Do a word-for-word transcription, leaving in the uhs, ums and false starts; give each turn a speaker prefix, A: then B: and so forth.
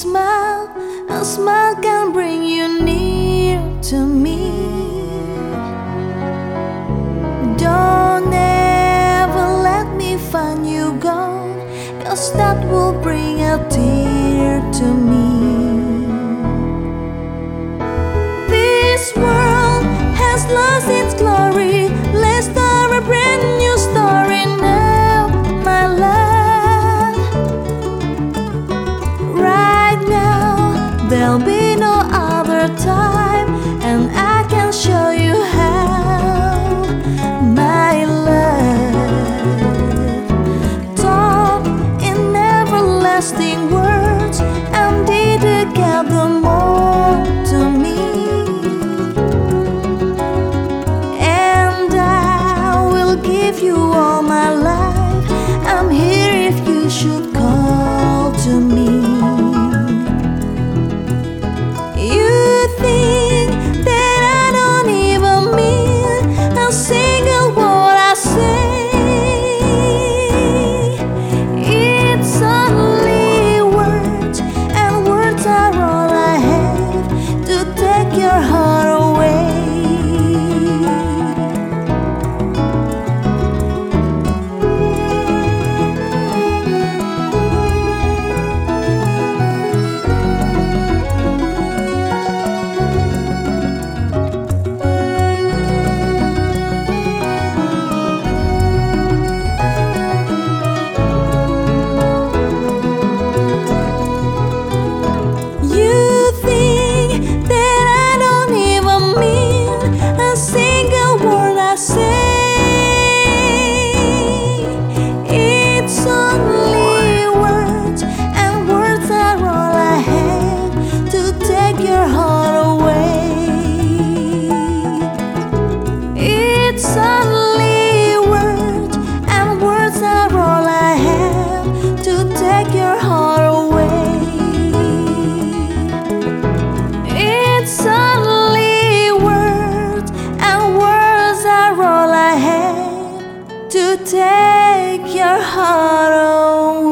A: smile, a smile can bring you near to me. Don't ever let me find you gone, 'cause that will bring a tear to me. This world has lost its glory. Let's start a brand new story now, my love. Right now, there'll be no other time, and I can show you how, my love. Talk in everlasting words, and dedicate more to me. Give you all my life. I'm here if you should call to me. You think that I don't even mean a single word I say. It's only words, and words are all I have to take your heart away. Your heart away. It's only words, and words are all I have to take your heart away. It's only words, and words are all I have to take your heart away.